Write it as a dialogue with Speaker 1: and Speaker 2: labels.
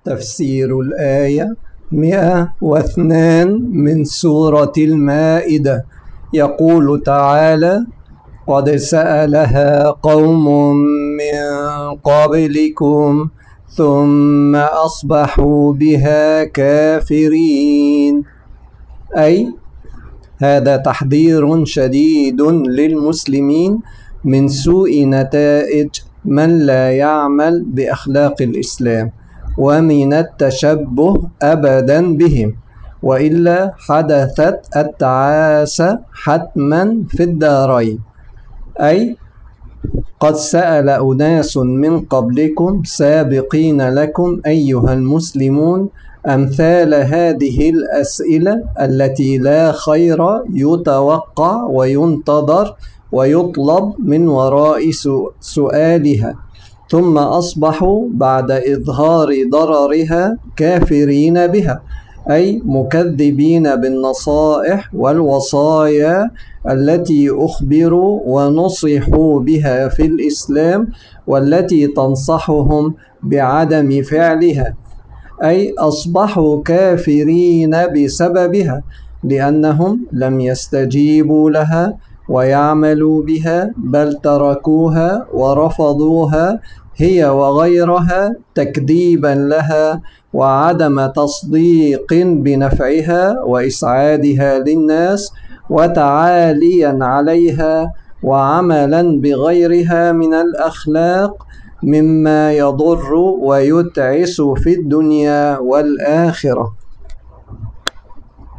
Speaker 1: تفسير الآية 102 من سورة المائدة. يقول تعالى: قد سألها قوم من قبلكم ثم أصبحوا بها كافرين. أي هذا تحذير شديد للمسلمين من سوء نتائج من لا يعمل بأخلاق الإسلام ومن التشبه أبدا بهم، وإلا حدثت التعاسة حتما في الدارين. أي قد سأل أناس من قبلكم سابقين لكم أيها المسلمون أمثال هذه الأسئلة التي لا خير يتوقع وينتظر ويطلب من وراء سؤالها، ثم أصبحوا بعد إظهار ضررها كافرين بها، أي مكذبين بالنصائح والوصايا التي أخبروا ونصحوا بها في الإسلام والتي تنصحهم بعدم فعلها. أي أصبحوا كافرين بسببها لأنهم لم يستجيبوا لها ويعملوا بها، بل تركوها ورفضوها هي وغيرها تكذيبا لها وعدم تصديق بنفعها وإسعادها للناس وتعاليا عليها وعملا بغيرها من الأخلاق مما يضر ويتعس في الدنيا والآخرة.